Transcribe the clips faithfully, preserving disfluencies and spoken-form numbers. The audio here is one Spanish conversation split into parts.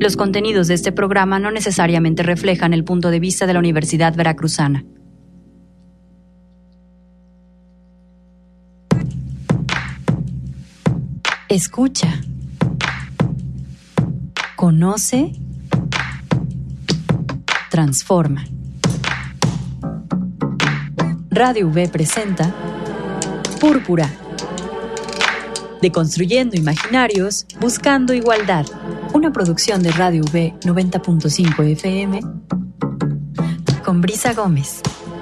Los contenidos de este programa no necesariamente reflejan el punto de vista de la Universidad Veracruzana. Escucha. Conoce. Transforma. Radio V presenta Púrpura. Deconstruyendo imaginarios, buscando igualdad. Una producción de Radio V noventa punto cinco F M con Brisa Gómez.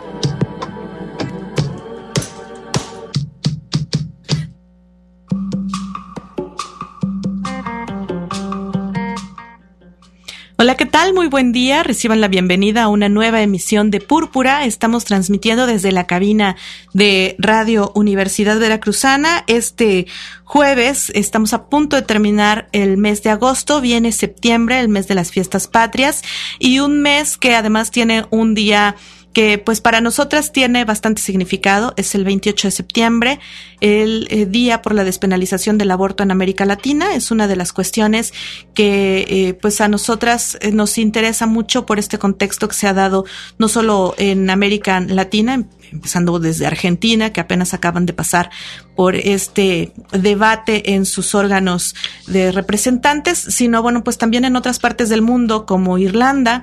Hola, ¿qué tal? Muy buen día. Reciban la bienvenida a una nueva emisión de Púrpura. Estamos transmitiendo desde la cabina de Radio Universidad Veracruzana. Este jueves estamos a punto de terminar el mes de agosto. Viene septiembre, el mes de las fiestas patrias, y un mes que además tiene un día que pues para nosotras tiene bastante significado. Es el veintiocho de septiembre, el eh, Día por la Despenalización del Aborto en América Latina. Es una de las cuestiones que eh, pues a nosotras eh, nos interesa mucho por este contexto que se ha dado no solo en América Latina, empezando desde Argentina, que apenas acaban de pasar por este debate en sus órganos de representantes, sino bueno, pues también en otras partes del mundo como Irlanda,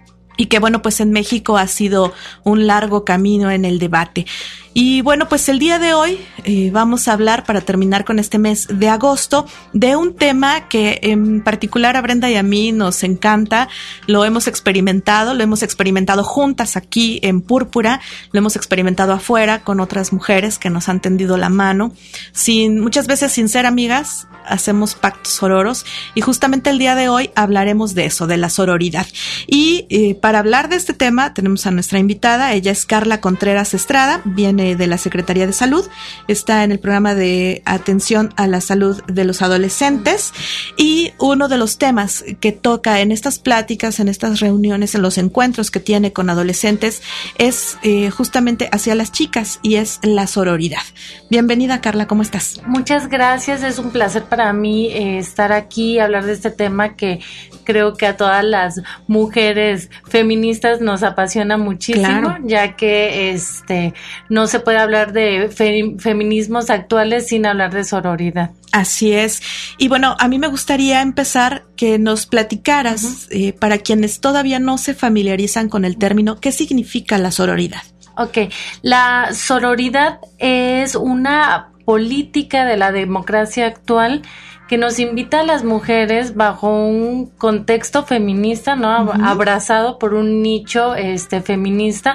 y que bueno, pues en México ha sido un largo camino en el debate. Y bueno, pues el día de hoy eh, vamos a hablar, para terminar con este mes de agosto, de un tema que en particular a Brenda y a mí nos encanta. Lo hemos experimentado, lo hemos experimentado juntas aquí en Púrpura, lo hemos experimentado afuera con otras mujeres que nos han tendido la mano. Sin, muchas veces sin ser amigas, hacemos pactos sororos, y justamente el día de hoy hablaremos de eso, de la sororidad. Y eh, para hablar de este tema tenemos a nuestra invitada. Ella es Carla Contreras Estrada, viene de la Secretaría de Salud, está en el programa de atención a la salud de los adolescentes, y uno de los temas que toca en estas pláticas, en estas reuniones, en los encuentros que tiene con adolescentes es eh, justamente hacia las chicas, y es la sororidad. Bienvenida, Carla, ¿cómo estás? Muchas gracias, es un placer para mí eh, estar aquí y hablar de este tema que creo que a todas las mujeres feministas nos apasiona muchísimo, claro, ya que este no se puede hablar de fe, feminismos actuales sin hablar de sororidad. Así es. Y bueno, a mí me gustaría empezar que nos platicaras, uh-huh. eh, para quienes todavía no se familiarizan con el término, ¿qué significa la sororidad? Ok, la sororidad es una política de la democracia actual que nos invita a las mujeres bajo un contexto feminista, ¿no? Uh-huh. Abrazado por un nicho este feminista,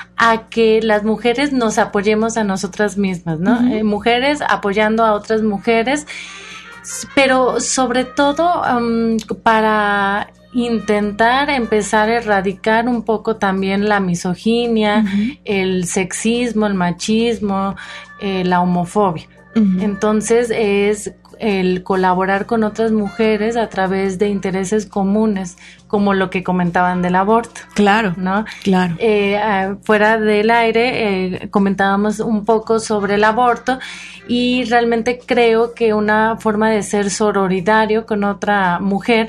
a que las mujeres nos apoyemos a nosotras mismas, ¿no? Uh-huh. Eh, mujeres apoyando a otras mujeres, pero sobre todo um, para intentar empezar a erradicar un poco también la misoginia, uh-huh. el sexismo, el machismo, eh, la homofobia. Uh-huh. Entonces es el colaborar con otras mujeres a través de intereses comunes, como lo que comentaban del aborto. Claro, ¿no? Claro. Eh, uh, fuera del aire eh, comentábamos un poco sobre el aborto, y realmente creo que una forma de ser sororidario con otra mujer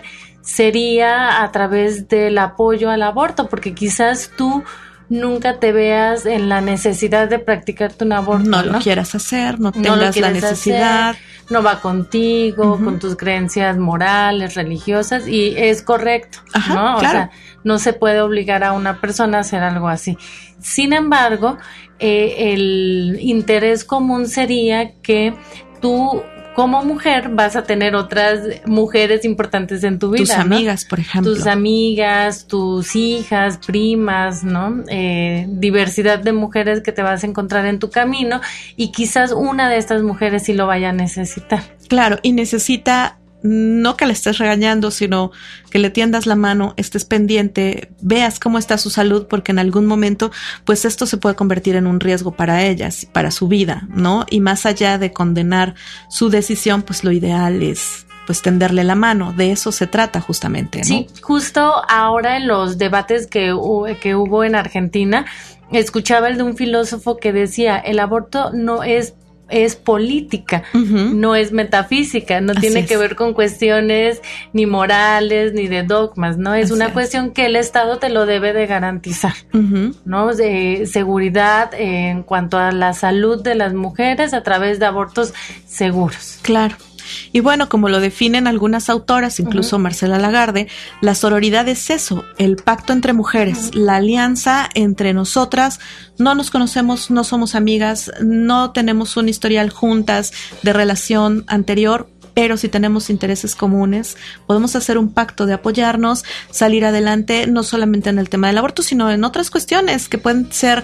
sería a través del apoyo al aborto, porque quizás tú nunca te veas en la necesidad de practicarte un aborto. No, ¿no? lo quieras hacer, no tengas no la necesidad. Hacer, no va contigo, uh-huh. con tus creencias morales, religiosas, y es correcto, Ajá, ¿no? O claro. sea, no se puede obligar a una persona a hacer algo así. Sin embargo, eh, el interés común sería que tú, como mujer, vas a tener otras mujeres importantes en tu vida. Tus amigas, ¿no? por ejemplo. Tus amigas, tus hijas, primas, ¿no? Eh, diversidad de mujeres que te vas a encontrar en tu camino, y quizás una de estas mujeres sí lo vaya a necesitar. Claro, y necesita no que le estés regañando, sino que le tiendas la mano, estés pendiente, veas cómo está su salud, porque en algún momento, pues esto se puede convertir en un riesgo para ellas, para su vida, ¿no? Y más allá de condenar su decisión, pues lo ideal es pues tenderle la mano. De eso se trata justamente, ¿no? Sí, justo ahora en los debates que, que hubo en Argentina, escuchaba el de un filósofo que decía, el aborto no es es política, uh-huh. no es metafísica, no Así tiene es. que ver con cuestiones ni morales ni de dogmas, ¿no? Es Así una es. cuestión que el Estado te lo debe de garantizar, uh-huh. ¿no? De seguridad en cuanto a la salud de las mujeres a través de abortos seguros. Claro. Y bueno, como lo definen algunas autoras, incluso uh-huh. Marcela Lagarde, la sororidad es eso, el pacto entre mujeres, uh-huh. la alianza entre nosotras. No nos conocemos, no somos amigas, no tenemos un historial juntas de relación anterior, pero si tenemos intereses comunes, podemos hacer un pacto de apoyarnos, salir adelante, no solamente en el tema del aborto, sino en otras cuestiones que pueden ser,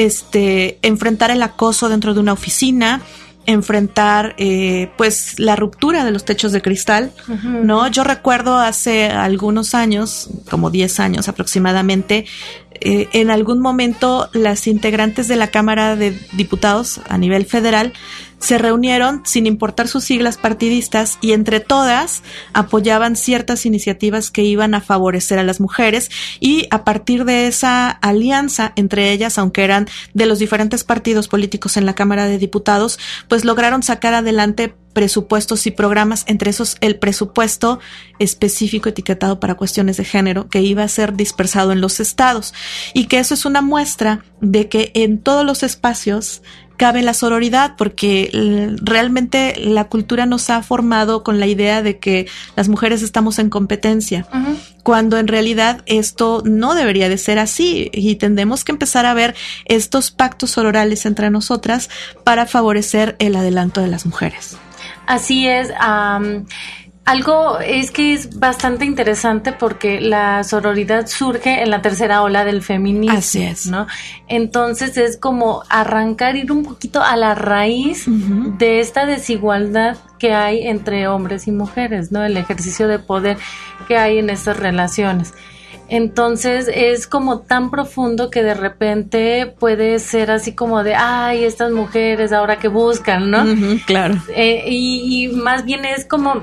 este, enfrentar el acoso dentro de una oficina, enfrentar eh, pues la ruptura de los techos de cristal, uh-huh. ¿no? Yo recuerdo hace algunos años, como diez años aproximadamente, eh, en algún momento las integrantes de la Cámara de Diputados a nivel federal se reunieron sin importar sus siglas partidistas y entre todas apoyaban ciertas iniciativas que iban a favorecer a las mujeres, y a partir de esa alianza entre ellas, aunque eran de los diferentes partidos políticos en la Cámara de Diputados, pues lograron sacar adelante presupuestos y programas, entre esos el presupuesto específico etiquetado para cuestiones de género que iba a ser dispersado en los estados, y que eso es una muestra de que en todos los espacios cabe la sororidad, porque eh, realmente la cultura nos ha formado con la idea de que las mujeres estamos en competencia, uh-huh. cuando en realidad esto no debería de ser así, y tendremos que empezar a ver estos pactos sororales entre nosotras para favorecer el adelanto de las mujeres. Así es. Um, algo es que es bastante interesante porque la sororidad surge en la tercera ola del feminismo. Así es, ¿no? Entonces es como arrancar, ir un poquito a la raíz uh-huh. de esta desigualdad que hay entre hombres y mujeres, ¿no? El ejercicio de poder que hay en estas relaciones. Entonces es como tan profundo que de repente puede ser así como de, ay, estas mujeres ahora que buscan, ¿no? Uh-huh, claro. Eh, y, y más bien es como,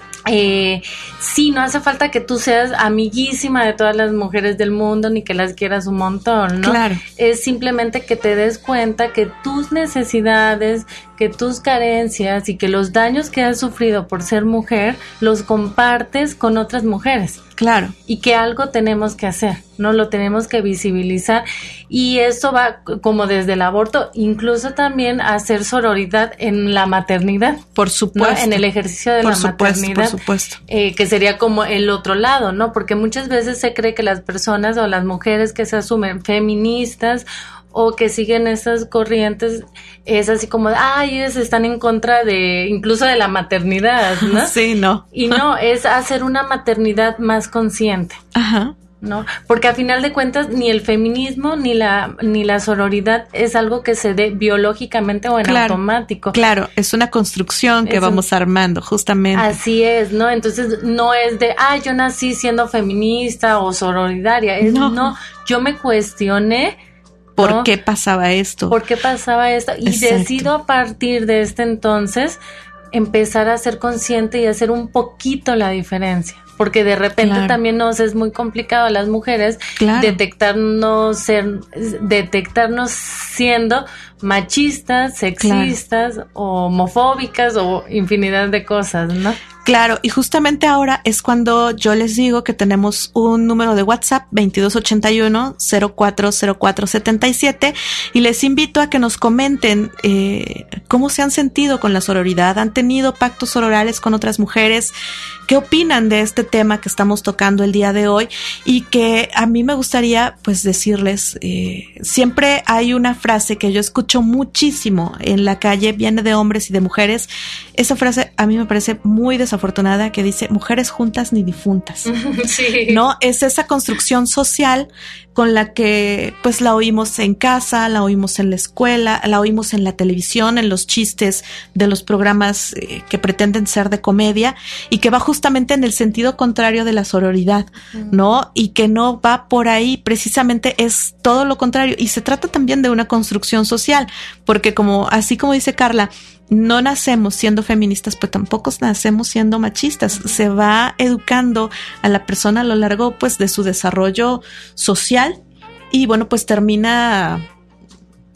eh, sí, no hace falta que tú seas amiguísima de todas las mujeres del mundo ni que las quieras un montón, ¿no? Claro. Es simplemente que te des cuenta que tus necesidades, que tus carencias y que los daños que has sufrido por ser mujer los compartes con otras mujeres. Claro. Y que algo tenemos que hacer, ¿no? Lo tenemos que visibilizar, y eso va como desde el aborto, incluso también a hacer sororidad en la maternidad. Por supuesto. ¿No? En el ejercicio de por la supuesto, maternidad. Por supuesto. Eh, que sería como el otro lado, ¿no? Porque muchas veces se cree que las personas o las mujeres que se asumen feministas o que siguen esas corrientes es así como de, ay, ellos están en contra de, incluso de la maternidad, ¿no? Sí, no. Y no, es hacer una maternidad más consciente. Ajá. ¿No? Porque a final de cuentas ni el feminismo ni la ni la sororidad es algo que se dé biológicamente o en claro, automático. Claro, es una construcción que es vamos un, armando, justamente. Así es, ¿no? Entonces no es de, ah, yo nací siendo feminista o sororidaria. Es, no. no, yo me cuestioné ¿Por ¿no? qué pasaba esto? ¿Por qué pasaba esto? Y Exacto. decido a partir de este entonces empezar a ser consciente y hacer un poquito la diferencia. Porque de repente claro. también nos es muy complicado a las mujeres claro. detectarnos ser, detectarnos siendo machistas, sexistas, claro. o homofóbicas o infinidad de cosas, ¿no? Claro, y justamente ahora es cuando yo les digo que tenemos un número de WhatsApp veintidós ochenta y uno cero cuatro cero cuatro setenta y siete, y les invito a que nos comenten eh, cómo se han sentido con la sororidad, han tenido pactos sororales con otras mujeres, qué opinan de este tema que estamos tocando el día de hoy, y que a mí me gustaría pues decirles, eh, siempre hay una frase que yo escucho muchísimo en la calle, viene de hombres y de mujeres, esa frase a mí me parece muy desafortunada, que dice mujeres juntas ni difuntas. Sí. ¿No? Es esa construcción social con la que pues la oímos en casa, la oímos en la escuela, la oímos en la televisión, en los chistes de los programas eh, que pretenden ser de comedia, y que va justamente en el sentido contrario de la sororidad, uh-huh. ¿no? Y que no va por ahí, precisamente es todo lo contrario, y se trata también de una construcción social, porque como así como dice Carla, no nacemos siendo feministas, pero tampoco nacemos siendo machistas. Se va educando a la persona a lo largo pues de su desarrollo social, y bueno, pues termina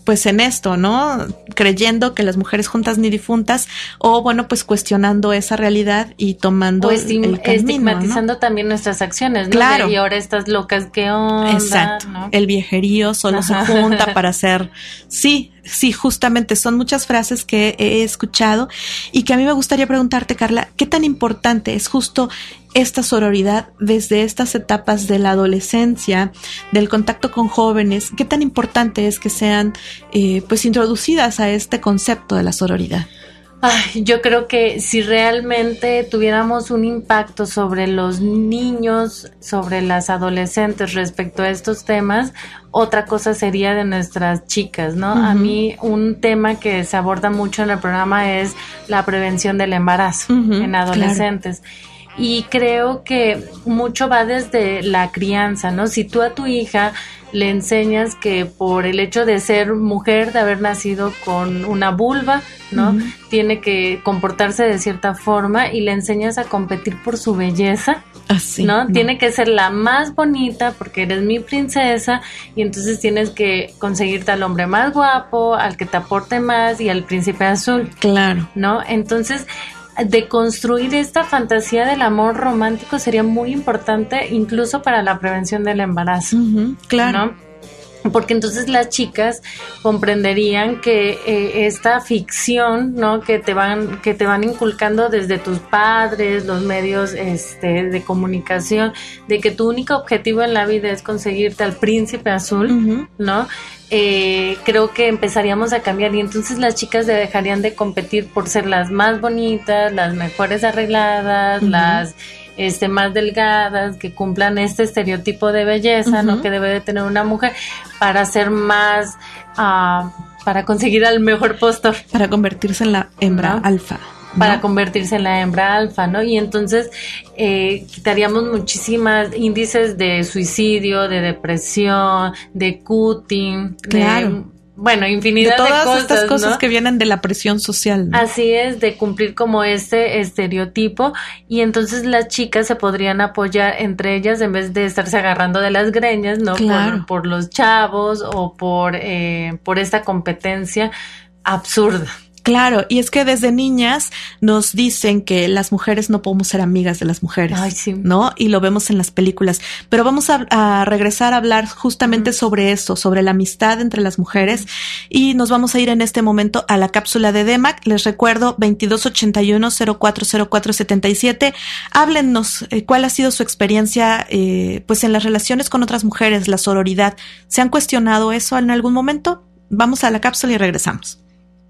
pues en esto, ¿no? Creyendo que las mujeres juntas ni difuntas, o bueno, pues cuestionando esa realidad y tomando o estim- el camino, estigmatizando, ¿no? También nuestras acciones, ¿no? Claro. De, y ahora estas locas, ¿qué onda? Exacto. ¿No? El viejerío solo Ajá. se junta para hacer, sí, sí, justamente son muchas frases que he escuchado y que a mí me gustaría preguntarte, Carla, ¿qué tan importante es justo esta sororidad desde estas etapas de la adolescencia, del contacto con jóvenes? ¿Qué tan importante es que sean eh, pues introducidas a este concepto de la sororidad? Ay, yo creo que si realmente tuviéramos un impacto sobre los niños, sobre las adolescentes respecto a estos temas, otra cosa sería de nuestras chicas, ¿no? Uh-huh. A mí un tema que se aborda mucho en el programa es la prevención del embarazo uh-huh, en adolescentes. Claro. Y creo que mucho va desde la crianza, ¿no? Si tú a tu hija le enseñas que por el hecho de ser mujer, de haber nacido con una vulva, ¿no? Uh-huh. Tiene que comportarse de cierta forma y le enseñas a competir por su belleza, Así, ¿no? no. Tiene que ser la más bonita porque eres mi princesa y entonces tienes que conseguirte al hombre más guapo, al que te aporte más y al príncipe azul. Claro. ¿No? Entonces, de construir esta fantasía del amor romántico sería muy importante incluso para la prevención del embarazo. Uh-huh, claro. ¿No? Porque entonces las chicas comprenderían que eh, esta ficción, ¿no? que te van que te van inculcando desde tus padres, los medios este de comunicación, de que tu único objetivo en la vida es conseguirte al príncipe azul, uh-huh. ¿no? Eh, creo que empezaríamos a cambiar y entonces las chicas dejarían de competir por ser las más bonitas, las mejores arregladas, uh-huh. las este más delgadas, que cumplan este estereotipo de belleza, uh-huh. ¿no? Que debe de tener una mujer para ser más, uh, para conseguir al mejor postor. Para convertirse en la hembra ¿no? alfa. ¿No? Para convertirse en la hembra alfa, ¿no? Y entonces eh, quitaríamos muchísimas índices de suicidio, de depresión, de cutting, claro. de, bueno, infinidad de, todas de cosas, estas cosas ¿no? que vienen de la presión social, ¿no? Así es, de cumplir como este estereotipo y entonces las chicas se podrían apoyar entre ellas en vez de estarse agarrando de las greñas, ¿no? Claro. Por, por los chavos o por eh, por esta competencia absurda. Claro, y es que desde niñas nos dicen que las mujeres no podemos ser amigas de las mujeres, Ay, sí. ¿no? Y lo vemos en las películas. Pero vamos a, a regresar a hablar justamente uh-huh. sobre eso, sobre la amistad entre las mujeres. Y nos vamos a ir en este momento a la cápsula de D E M A C. Les recuerdo, veintidós ochenta y uno, cero cuatro cero cuatro setenta y siete. Háblennos eh, cuál ha sido su experiencia eh, pues en las relaciones con otras mujeres, la sororidad. ¿Se han cuestionado eso en algún momento? Vamos a la cápsula y regresamos.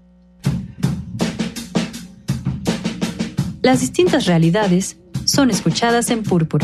Las distintas realidades son escuchadas en Púrpura.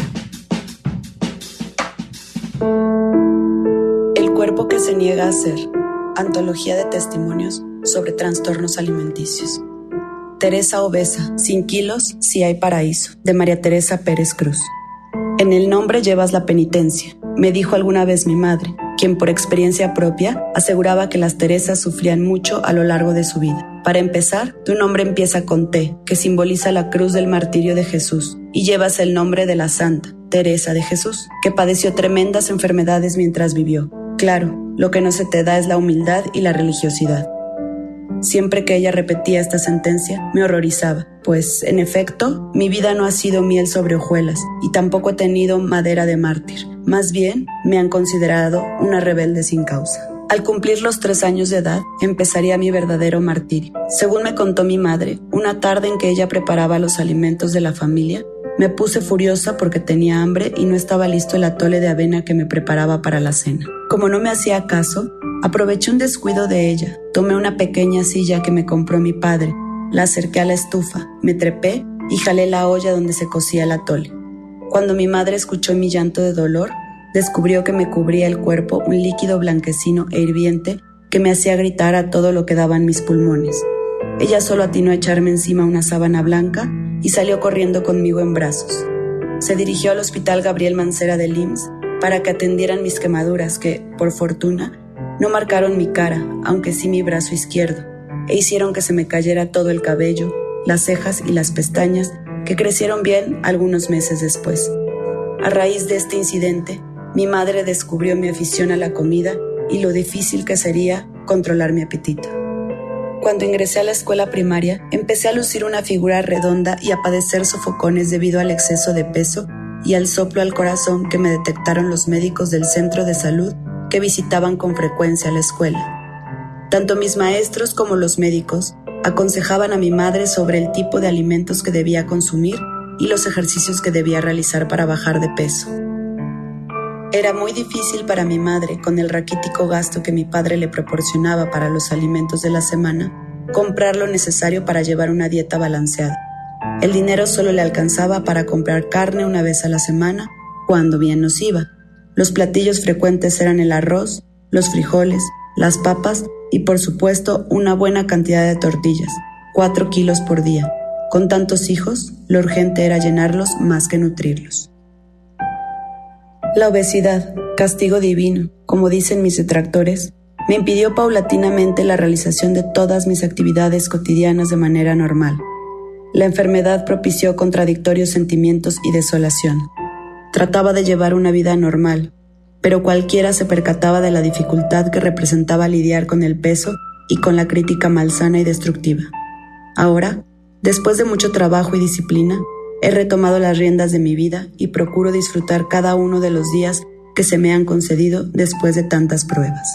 El cuerpo que se niega a ser. Antología de testimonios sobre trastornos alimenticios. Teresa obesa, sin kilos, si hay paraíso, de María Teresa Pérez Cruz. En el nombre llevas la penitencia, me dijo alguna vez mi madre, quien por experiencia propia aseguraba que las Teresas sufrían mucho a lo largo de su vida. Para empezar, tu nombre empieza con T, que simboliza la cruz del martirio de Jesús, y llevas el nombre de la Santa, Teresa de Jesús, que padeció tremendas enfermedades mientras vivió. Claro, lo que no se te da es la humildad y la religiosidad. Siempre que ella repetía esta sentencia, me horrorizaba, pues, en efecto, mi vida no ha sido miel sobre hojuelas y tampoco he tenido madera de mártir. Más bien, me han considerado una rebelde sin causa. Al cumplir los tres años de edad, empezaría mi verdadero martirio. Según me contó mi madre, una tarde en que ella preparaba los alimentos de la familia, me puse furiosa porque tenía hambre y no estaba listo el atole de avena que me preparaba para la cena. Como no me hacía caso, aproveché un descuido de ella. Tomé una pequeña silla que me compró mi padre, la acerqué a la estufa, me trepé y jalé la olla donde se cocía el atole. Cuando mi madre escuchó mi llanto de dolor, descubrió que me cubría el cuerpo un líquido blanquecino e hirviente que me hacía gritar a todo lo que daban mis pulmones. Ella solo atinó a echarme encima una sábana blanca y salió corriendo conmigo en brazos. Se dirigió al Hospital Gabriel Mancera del I M S S para que atendieran mis quemaduras que, por fortuna, no marcaron mi cara, aunque sí mi brazo izquierdo, e hicieron que se me cayera todo el cabello, las cejas y las pestañas, que crecieron bien algunos meses después. A raíz de este incidente, mi madre descubrió mi afición a la comida y lo difícil que sería controlar mi apetito. Cuando ingresé a la escuela primaria, empecé a lucir una figura redonda y a padecer sofocones debido al exceso de peso y al soplo al corazón que me detectaron los médicos del centro de salud que visitaban con frecuencia la escuela. Tanto mis maestros como los médicos aconsejaban a mi madre sobre el tipo de alimentos que debía consumir y los ejercicios que debía realizar para bajar de peso. Era muy difícil para mi madre, con el raquítico gasto que mi padre le proporcionaba para los alimentos de la semana, comprar lo necesario para llevar una dieta balanceada. El dinero solo le alcanzaba para comprar carne una vez a la semana, cuando bien nos iba. Los platillos frecuentes eran el arroz, los frijoles, las papas y, por supuesto, una buena cantidad de tortillas, cuatro kilos por día. Con tantos hijos, lo urgente era llenarlos más que nutrirlos. La obesidad, castigo divino, como dicen mis detractores, me impidió paulatinamente la realización de todas mis actividades cotidianas de manera normal. La enfermedad propició contradictorios sentimientos y desolación. Trataba de llevar una vida normal, pero cualquiera se percataba de la dificultad que representaba lidiar con el peso y con la crítica malsana y destructiva. Ahora, después de mucho trabajo y disciplina, he retomado las riendas de mi vida y procuro disfrutar cada uno de los días que se me han concedido después de tantas pruebas.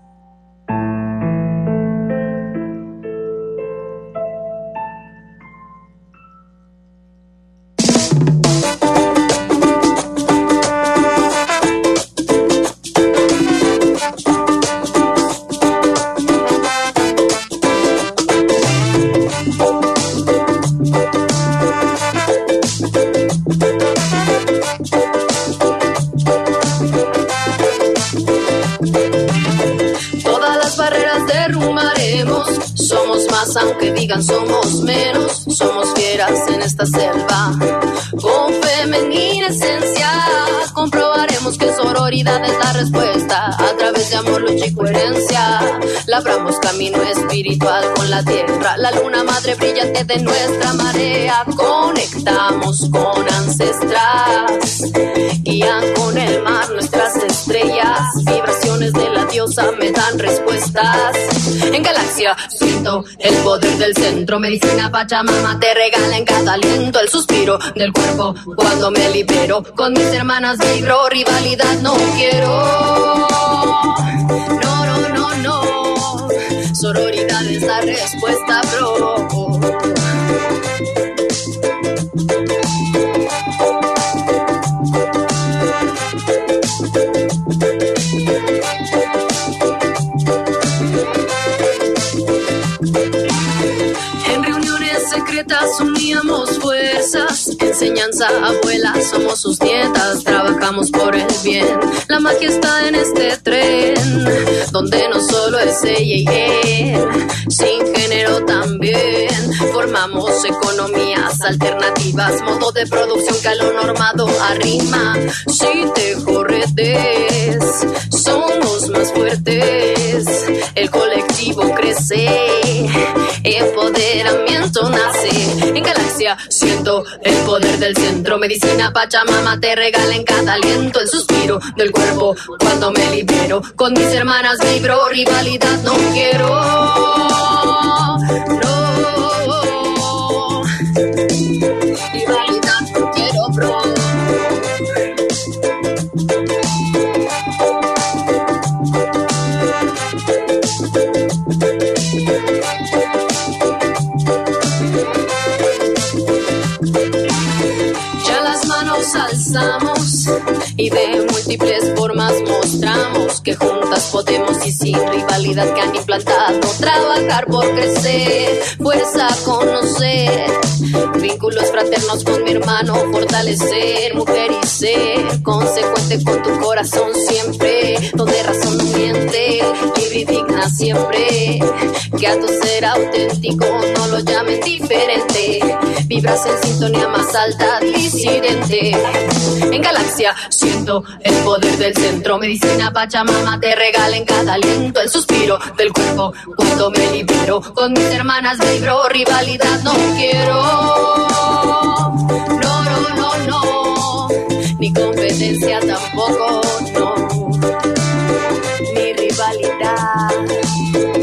Aunque digan somos menos, somos fieras en esta selva. Con femenina esencia comprobaremos que sororidad es la respuesta. A través de amor, lucha y coherencia labramos camino espiritual con la tierra. La luna madre brillante de nuestra marea. Conectamos con ancestras, guían con el mar nuestras estrellas. Vibraciones de la diosa me dan respuestas. En galaxia siento el poder del centro. Medicina Pachamama te regala en cada aliento el suspiro del cuerpo cuando me libero. Con mis hermanas vibro, rivalidad no quiero. No, no, no, no. Sororidad es la respuesta, bro. Uníamos fuerzas, enseñanza abuela, somos sus nietas, trabajamos por el bien. La magia está en este tren, donde no solo es ella y él, sin género también. Formamos economías alternativas, modo de producción que a lo normado arrima. Si te corretes, somos más fuertes, el colectivo crece, empoderamiento nace. En galaxia siento el poder del centro. Medicina Pachamama te regala en cada aliento el suspiro del cuerpo cuando me libero. Con mis hermanas vibro, rivalidad no quiero. No, rivalidad no quiero, bro. Alzamos y de múltiples formas mostramos que juntas podemos y sin rivalidad que han implantado trabajar por crecer, fuerza conocer, vínculos fraternos con mi hermano fortalecer, mujer y ser consecuente con tu corazón siempre, donde razón no miente, libre y digna siempre, que a tu ser auténtico no lo llamen diferente, vibras en sintonía más alta, disidente. En galaxia siento el poder del centro. Medicina Pachamama te regala en cada aliento el suspiro del cuerpo cuando me libero. Con mis hermanas vibro, rivalidad no quiero. No, no, no, no. Ni competencia tampoco, no. Ni rivalidad.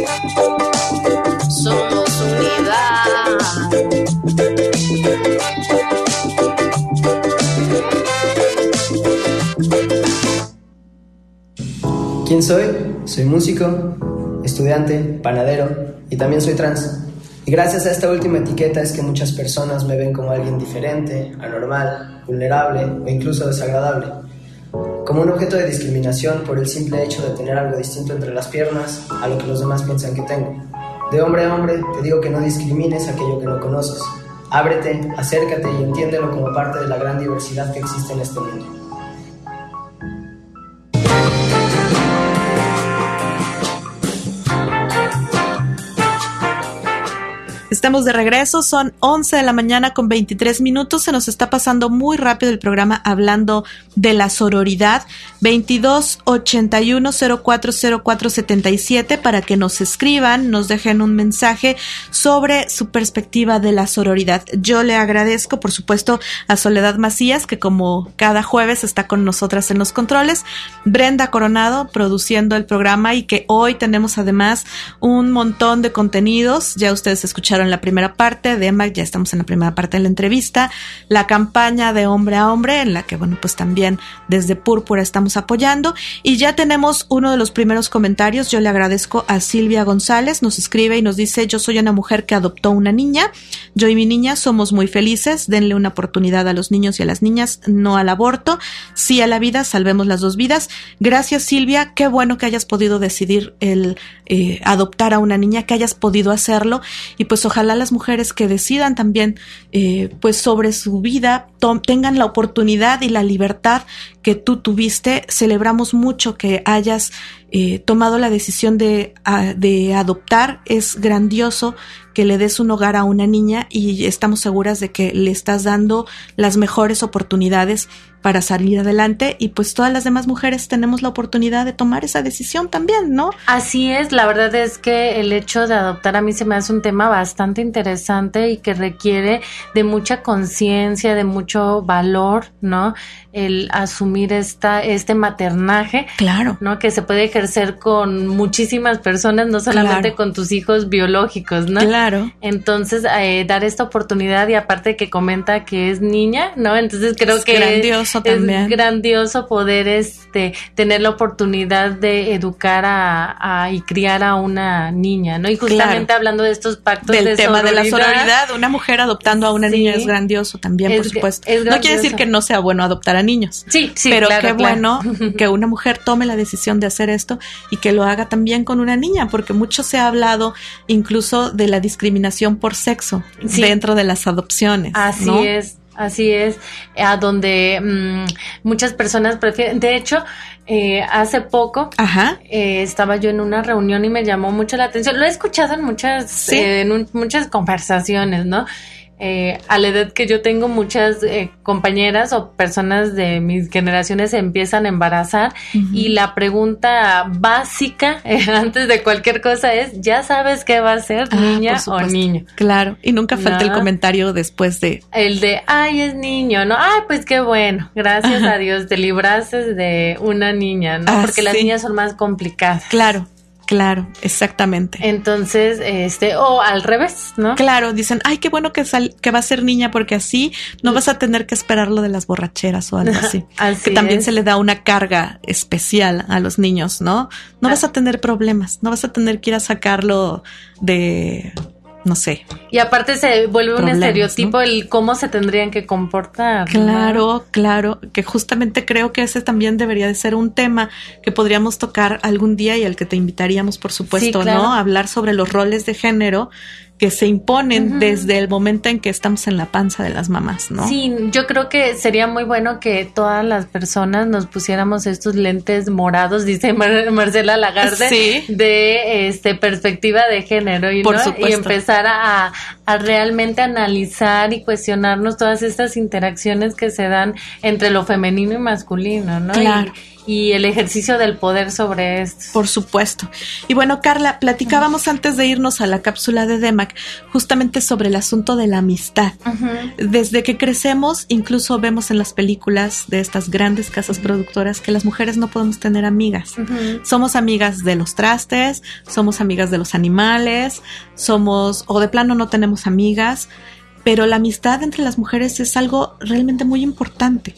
¿Quién soy? Soy músico, estudiante, panadero y también soy trans. Y gracias a esta última etiqueta es que muchas personas me ven como alguien diferente, anormal, vulnerable o incluso desagradable. Como un objeto de discriminación por el simple hecho de tener algo distinto entre las piernas a lo que los demás piensan que tengo. De hombre a hombre te digo que no discrimines aquello que no conoces. Ábrete, acércate y entiéndelo como parte de la gran diversidad que existe en este mundo. Estamos de regreso, son once de la mañana con veintitrés minutos, se nos está pasando muy rápido el programa hablando de la sororidad. Veintidós ochenta y uno cero cuatro cero cuatro setenta y siete para que nos escriban, nos dejen un mensaje sobre su perspectiva de la sororidad. Yo le agradezco, por supuesto, a Soledad Macías, que como cada jueves está con nosotras en los controles, Brenda Coronado produciendo el programa y que hoy tenemos además un montón de contenidos. Ya ustedes escucharon la primera parte de Emma, ya estamos en la primera parte de la entrevista, la campaña de hombre a hombre, en la que, bueno, pues también desde Púrpura estamos apoyando, y ya tenemos uno de los primeros comentarios. Yo le agradezco a Silvia González, nos escribe y nos dice: yo soy una mujer que adoptó una niña, yo y mi niña somos muy felices, denle una oportunidad a los niños y a las niñas, no al aborto, sí a la vida, salvemos las dos vidas. Gracias, Silvia, qué bueno que hayas podido decidir el eh, adoptar a una niña, que hayas podido hacerlo, y pues ojalá las mujeres que decidan también eh, pues sobre su vida to- tengan la oportunidad y la libertad que tú tuviste. Celebramos mucho que hayas eh, tomado la decisión de, a, de adoptar. Es grandioso que le des un hogar a una niña y estamos seguras de que le estás dando las mejores oportunidades para salir adelante, y pues todas las demás mujeres tenemos la oportunidad de tomar esa decisión también, ¿no? Así es, la verdad es que el hecho de adoptar a mí se me hace un tema bastante interesante y que requiere de mucha conciencia, de mucho valor, ¿no? El asumir esta este maternaje, claro, ¿no? Que se puede ejercer con muchísimas personas, no solamente claro. con tus hijos biológicos, ¿no? Claro. Entonces, eh, dar esta oportunidad, y aparte que comenta que es niña, ¿no? Entonces creo es que grandioso es, también. es grandioso poder este tener la oportunidad de educar a, a y criar a una niña, ¿no? Y justamente claro. hablando de estos pactos del de tema sororidad, de la sororidad, una mujer adoptando a una sí, niña es grandioso también, es, por supuesto. Es no quiere decir que no sea bueno adoptar a niños. Sí, sí, pero claro, qué claro. bueno que una mujer tome la decisión de hacer esto y que lo haga también con una niña, porque mucho se ha hablado incluso de la discriminación por sexo sí. dentro de las adopciones. Así ¿no? es. Así es, a donde mmm, muchas personas prefieren, de hecho, eh, hace poco Ajá. Eh, estaba yo en una reunión y me llamó mucho la atención, lo he escuchado en muchas, ¿sí? eh, en un, muchas conversaciones, ¿no? Eh, a la edad que yo tengo, muchas eh, compañeras o personas de mis generaciones se empiezan a embarazar uh-huh. y la pregunta básica eh, antes de cualquier cosa es: ¿ya sabes qué va a ser, ah, niña o niño? Claro, y nunca falta ¿no? el comentario después de... El de, ay, es niño, ¿no? Ay, pues qué bueno, gracias Ajá. a Dios te libraste de una niña, ¿no? Ah, porque sí. las niñas son más complicadas. Claro. Claro, exactamente. Entonces, este, o al revés, ¿no? Claro, dicen, ay, qué bueno que sal, que va a ser niña, porque así no vas a tener que esperar lo de las borracheras o algo así. así que también es. se le da una carga especial a los niños, ¿no? No ah. vas a tener problemas, no vas a tener que ir a sacarlo de... no sé. Y aparte se vuelve un estereotipo, ¿no? el cómo se tendrían que comportar. Claro, ¿no? claro, que justamente creo que ese también debería de ser un tema que podríamos tocar algún día y al que te invitaríamos, por supuesto, sí, claro. ¿no? Hablar sobre los roles de género que se imponen uh-huh. desde el momento en que estamos en la panza de las mamás, ¿no? Sí, yo creo que sería muy bueno que todas las personas nos pusiéramos estos lentes morados, dice Mar- Marcela Lagarde, sí. de este perspectiva de género y, Por ¿no? supuesto. y empezar a, a realmente analizar y cuestionarnos todas estas interacciones que se dan entre lo femenino y masculino, ¿no? Claro. Y, y el ejercicio del poder sobre esto. Por supuesto. Y bueno, Carla, platicábamos uh-huh. antes de irnos a la cápsula de D E M A C justamente sobre el asunto de la amistad. Uh-huh. Desde que crecemos, incluso vemos en las películas de estas grandes casas productoras que las mujeres no podemos tener amigas. Uh-huh. Somos amigas de los trastes, somos amigas de los animales, somos, o de plano no tenemos amigas, pero la amistad entre las mujeres es algo realmente muy importante.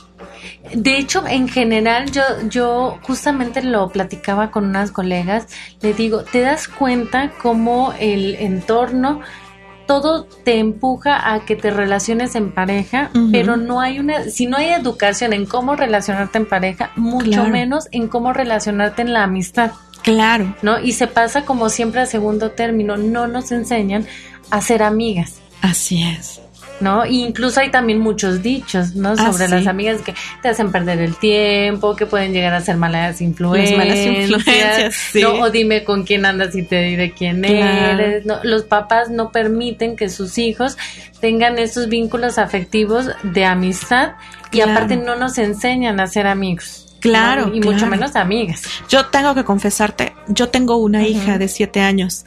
De hecho, en general, yo, yo justamente lo platicaba con unas colegas, le digo, ¿te das cuenta cómo el entorno, todo te empuja a que te relaciones en pareja, uh-huh. pero no hay una, si no hay educación en cómo relacionarte en pareja, mucho claro. menos en cómo relacionarte en la amistad? Claro. ¿No? Y se pasa como siempre a segundo término, no nos enseñan a ser amigas. Así es. ¿No? Y incluso hay también muchos dichos, ¿no? Sobre ah, sí. las amigas que te hacen perder el tiempo, que pueden llegar a ser malas influencias. Las malas influencias, sí. ¿no? O dime con quién andas y te diré quién claro. eres. ¿No? Los papás no permiten que sus hijos tengan esos vínculos afectivos de amistad y claro. aparte no nos enseñan a ser amigos. Claro. ¿no? Y claro. mucho menos amigas. Yo tengo que confesarte, yo tengo una uh-huh. hija de siete años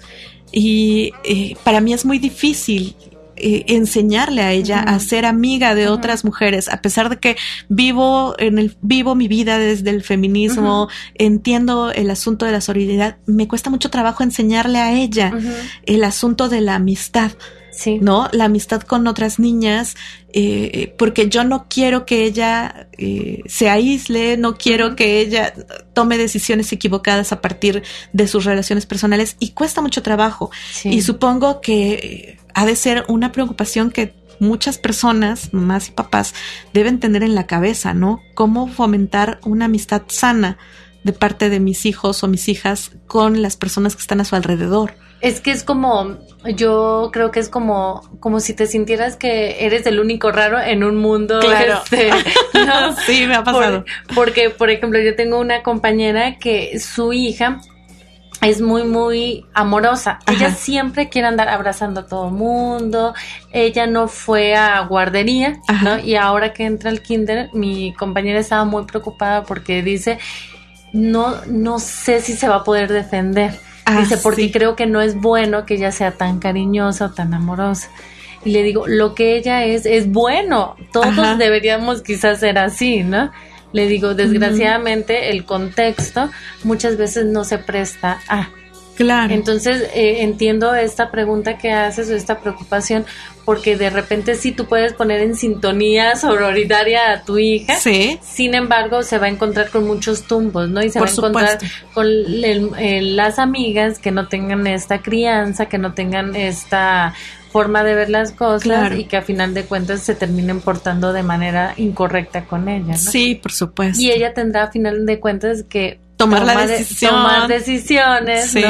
y eh, para mí es muy difícil Eh, enseñarle a ella uh-huh. a ser amiga de uh-huh. otras mujeres, a pesar de que vivo en el vivo mi vida desde el feminismo, uh-huh. entiendo el asunto de la sororidad, me cuesta mucho trabajo enseñarle a ella uh-huh. el asunto de la amistad. Sí. ¿No? La amistad con otras niñas, eh, porque yo no quiero que ella eh, se aísle, no quiero uh-huh. que ella tome decisiones equivocadas a partir de sus relaciones personales y cuesta mucho trabajo. Sí. Y supongo que ha de ser una preocupación que muchas personas, mamás y papás, deben tener en la cabeza, ¿no? Cómo fomentar una amistad sana de parte de mis hijos o mis hijas con las personas que están a su alrededor. Es que es como, yo creo que es como, como si te sintieras que eres el único raro en un mundo. Claro. Este, ¿no? Sí, me ha pasado. Por, porque, por ejemplo, yo tengo una compañera que su hija es muy, muy amorosa. Ajá. Ella siempre quiere andar abrazando a todo mundo. Ella no fue a guardería, ajá. ¿no? Y ahora que entra al kinder, mi compañera estaba muy preocupada porque dice, no, no sé si se va a poder defender. Ah, dice, porque sí. creo que no es bueno que ella sea tan cariñosa o tan amorosa. Y le digo, lo que ella es, es bueno. Todos ajá. deberíamos quizás ser así, ¿no? Le digo, desgraciadamente uh-huh. el contexto muchas veces no se presta a. Claro. Entonces eh, entiendo esta pregunta que haces o esta preocupación, porque de repente sí tú puedes poner en sintonía sororitaria a tu hija, sí. sin embargo se va a encontrar con muchos tumbos, ¿no? Y se Por va a encontrar supuesto. con el, el, las amigas que no tengan esta crianza, que no tengan esta forma de ver las cosas claro. y que a final de cuentas se terminen portando de manera incorrecta con ella, ¿no? Sí, por supuesto. Y ella tendrá a final de cuentas que tomar la decisión, de, tomar decisiones, sí. ¿no?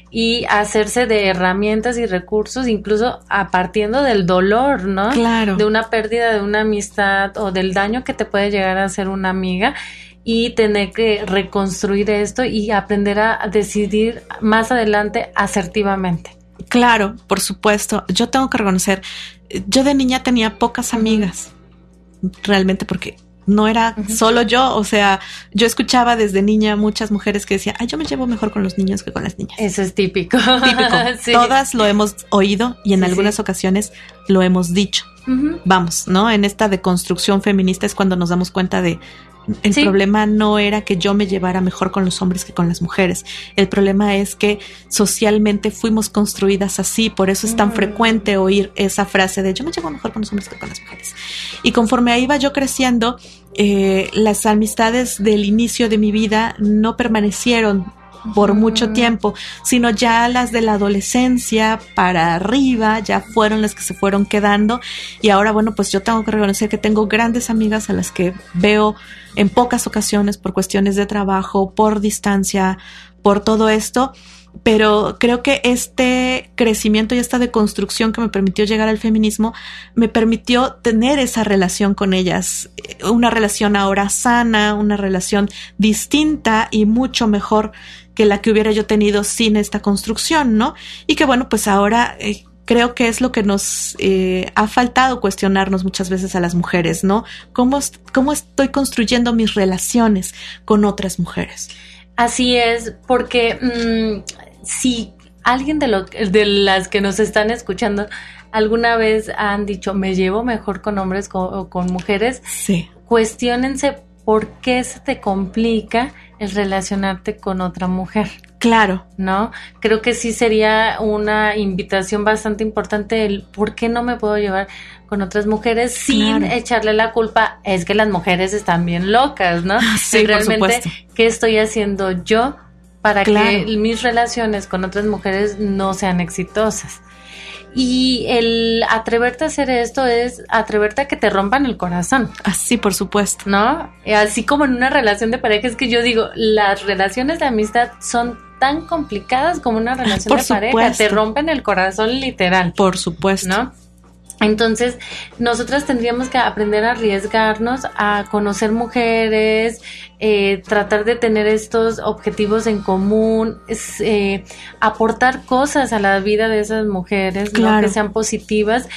Y hacerse de herramientas y recursos, incluso a partiendo del dolor, ¿no? Claro. De una pérdida de una amistad o del daño que te puede llegar a hacer una amiga y tener que reconstruir esto y aprender a decidir más adelante asertivamente. Claro, por supuesto. Yo tengo que reconocer, yo de niña tenía pocas amigas, uh-huh. realmente porque no era uh-huh. solo yo, o sea, yo escuchaba desde niña muchas mujeres que decían, ay, yo me llevo mejor con los niños que con las niñas. Eso es típico. Típico. Sí. Todas lo hemos oído y en sí, algunas sí. ocasiones lo hemos dicho. Uh-huh. Vamos, ¿no? En esta deconstrucción feminista es cuando nos damos cuenta de el sí. problema no era que yo me llevara mejor con los hombres que con las mujeres. El problema es que socialmente fuimos construidas así, por eso es tan mm. frecuente oír esa frase de yo me llevo mejor con los hombres que con las mujeres. Y conforme iba yo creciendo, eh, las amistades del inicio de mi vida no permanecieron por mucho tiempo, sino ya las de la adolescencia para arriba ya fueron las que se fueron quedando y ahora bueno pues yo tengo que reconocer que tengo grandes amigas a las que veo en pocas ocasiones por cuestiones de trabajo, por distancia, por todo esto, pero creo que este crecimiento y esta deconstrucción que me permitió llegar al feminismo me permitió tener esa relación con ellas, una relación ahora sana, una relación distinta y mucho mejor que la que hubiera yo tenido sin esta construcción, ¿no? Y que bueno, pues ahora eh, creo que es lo que nos eh, ha faltado cuestionarnos muchas veces a las mujeres, ¿no? ¿Cómo, cómo estoy construyendo mis relaciones con otras mujeres? Así es, porque mmm, si alguien de, lo, de las que nos están escuchando alguna vez han dicho, me llevo mejor con hombres o con mujeres, sí. cuestiónense por qué se te complica el relacionarte con otra mujer. Claro. ¿No? Creo que sí sería una invitación bastante importante el por qué no me puedo llevar con otras mujeres sin claro. echarle la culpa, es que las mujeres están bien locas, ¿no? Sí, y realmente, por supuesto. ¿qué estoy haciendo yo para claro. que mis relaciones con otras mujeres no sean exitosas? Y el atreverte a hacer esto es atreverte a que te rompan el corazón. Así, por supuesto. ¿No? Así como en una relación de pareja, es que yo digo, las relaciones de amistad son tan complicadas como una relación por de supuesto. pareja. Te rompen el corazón literal. Por supuesto. ¿No? Entonces, nosotras tendríamos que aprender a arriesgarnos, a conocer mujeres, eh, tratar de tener estos objetivos en común, es, eh, aportar cosas a la vida de esas mujeres, claro. ¿no? Que sean positivas.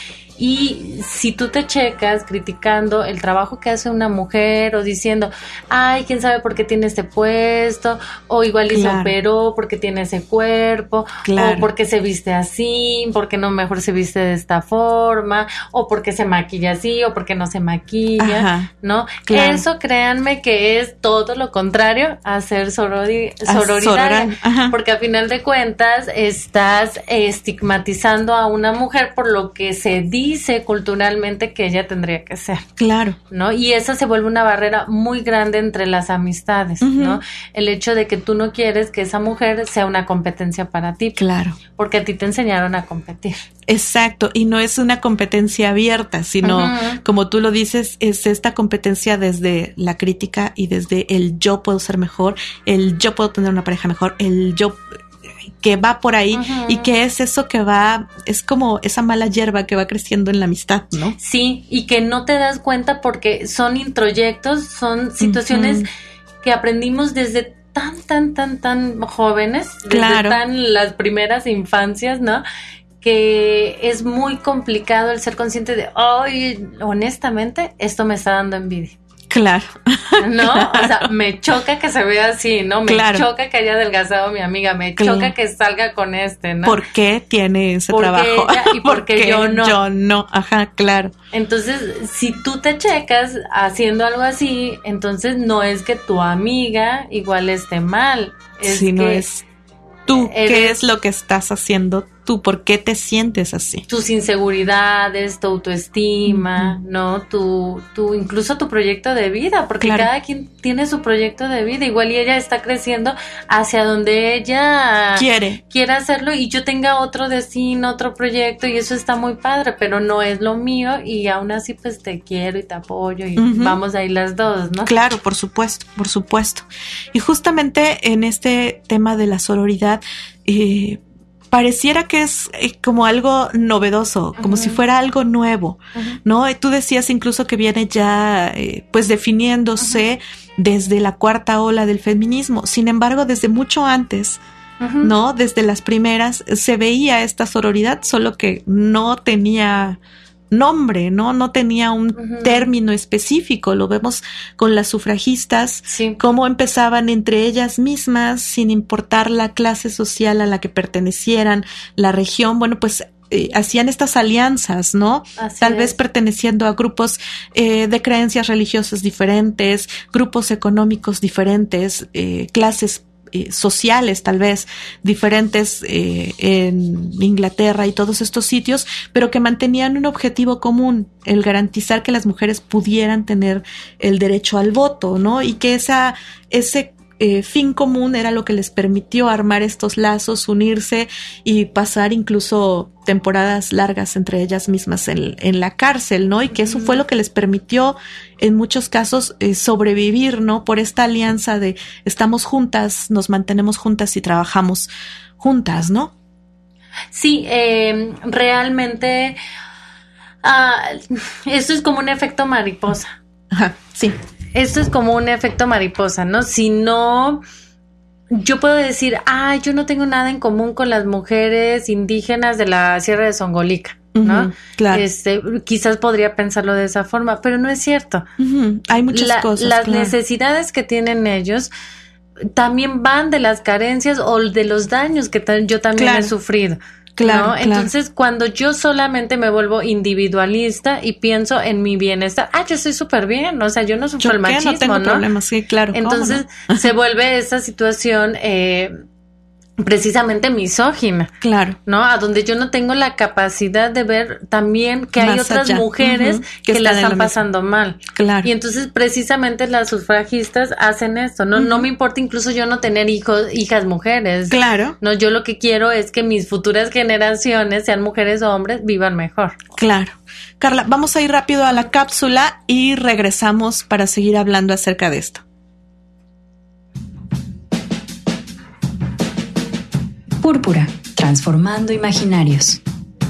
Y si tú te checas criticando el trabajo que hace una mujer o diciendo, ay, quién sabe por qué tiene este puesto, o igual y claro. se operó porque tiene ese cuerpo, claro. o porque se viste así, porque no mejor se viste de esta forma, o porque se maquilla así, o porque no se maquilla, Ajá. ¿no? Claro. Eso créanme que es todo lo contrario a ser sorori- sororidad, porque a final de cuentas estás estigmatizando a una mujer por lo que se dice dice culturalmente que ella tendría que ser. Claro. ¿No? Y esa se vuelve una barrera muy grande entre las amistades, uh-huh. ¿no? El hecho de que tú no quieres que esa mujer sea una competencia para ti. Claro. Porque a ti te enseñaron a competir. Exacto, y no es una competencia abierta, sino, uh-huh. como tú lo dices, es esta competencia desde la crítica y desde el yo puedo ser mejor, el yo puedo tener una pareja mejor, el yo... que va por ahí uh-huh. y que es eso que va, es como esa mala hierba que va creciendo en la amistad, ¿no? Sí, y que no te das cuenta porque son introyectos, son situaciones uh-huh. que aprendimos desde tan, tan, tan, tan jóvenes, desde claro. tan las primeras infancias, ¿no? Que es muy complicado el ser consciente de, ay, honestamente, esto me está dando envidia. Claro. ¿No? O sea, me choca que se vea así, ¿no? Me claro. choca que haya adelgazado mi amiga, me claro. choca que salga con este, ¿no? ¿Por qué tiene ese ¿Por trabajo? Ella y por qué yo no? Yo no, ajá, claro. Entonces, si tú te checas haciendo algo así, entonces no es que tu amiga igual esté mal. Es si que no es tú, ¿qué es lo que estás haciendo tú? ¿Por qué te sientes así? Tus inseguridades, tu autoestima, uh-huh. ¿no? Tu, tu, incluso tu proyecto de vida, porque claro. cada quien tiene su proyecto de vida, igual y ella está creciendo hacia donde ella quiere, quiere hacerlo y yo tenga otro destino, otro proyecto y eso está muy padre, pero no es lo mío y aún así pues te quiero y te apoyo y uh-huh. vamos ahí las dos, ¿no? Claro, por supuesto, por supuesto. Y justamente en este tema de la sororidad, eh, pareciera que es eh, como algo novedoso, como uh-huh. si fuera algo nuevo, uh-huh. ¿no? Y tú decías incluso que viene ya eh, pues definiéndose uh-huh. desde la cuarta ola del feminismo. Sin embargo, desde mucho antes, uh-huh. ¿no? Desde las primeras se veía esta sororidad, solo que no tenía nombre, ¿no? No tenía un uh-huh. término específico. Lo vemos con las sufragistas, sí. cómo empezaban entre ellas mismas, sin importar la clase social a la que pertenecieran, la región, bueno, pues eh, hacían estas alianzas, ¿no? Así Tal es. vez perteneciendo a grupos eh, de creencias religiosas diferentes, grupos económicos diferentes, eh, clases Eh, sociales tal vez diferentes eh, en Inglaterra y todos estos sitios, pero que mantenían un objetivo común, el garantizar que las mujeres pudieran tener el derecho al voto, ¿no? Y que esa ese eh, fin común era lo que les permitió armar estos lazos, unirse y pasar incluso temporadas largas entre ellas mismas en, en la cárcel, ¿no? Y que eso fue lo que les permitió en muchos casos eh, sobrevivir, ¿no? Por esta alianza de estamos juntas, nos mantenemos juntas y trabajamos juntas, ¿no? Sí, eh, realmente uh, esto es como un efecto mariposa. Ajá, sí. Esto es como un efecto mariposa, ¿no? Si no, yo puedo decir, ah, yo no tengo nada en común con las mujeres indígenas de la Sierra de Songolica, ¿no? Uh-huh, claro. Este, quizás podría pensarlo de esa forma, pero no es cierto. Uh-huh. Hay muchas La, cosas. Las claro. necesidades que tienen ellos también van de las carencias o de los daños que t- yo también claro. he sufrido. Claro, ¿no? claro. Entonces, cuando yo solamente me vuelvo individualista y pienso en mi bienestar, ah, yo estoy súper bien, o sea, yo no sufro ¿Yo el machismo, no tengo ¿no? problemas, sí, claro. Entonces, no? se vuelve esa situación eh, precisamente misógina. Claro. ¿No? A donde yo no tengo la capacidad de ver también que hay Más otras allá. mujeres Uh-huh. que, que la están están pasando mal. Claro. Y entonces precisamente las sufragistas hacen esto. No, uh-huh. no me importa incluso yo no tener hijos, hijas mujeres. Claro. No, yo lo que quiero es que mis futuras generaciones, sean mujeres o hombres, vivan mejor. Claro. Carla, vamos a ir rápido a la cápsula y regresamos para seguir hablando acerca de esto. Púrpura, transformando imaginarios.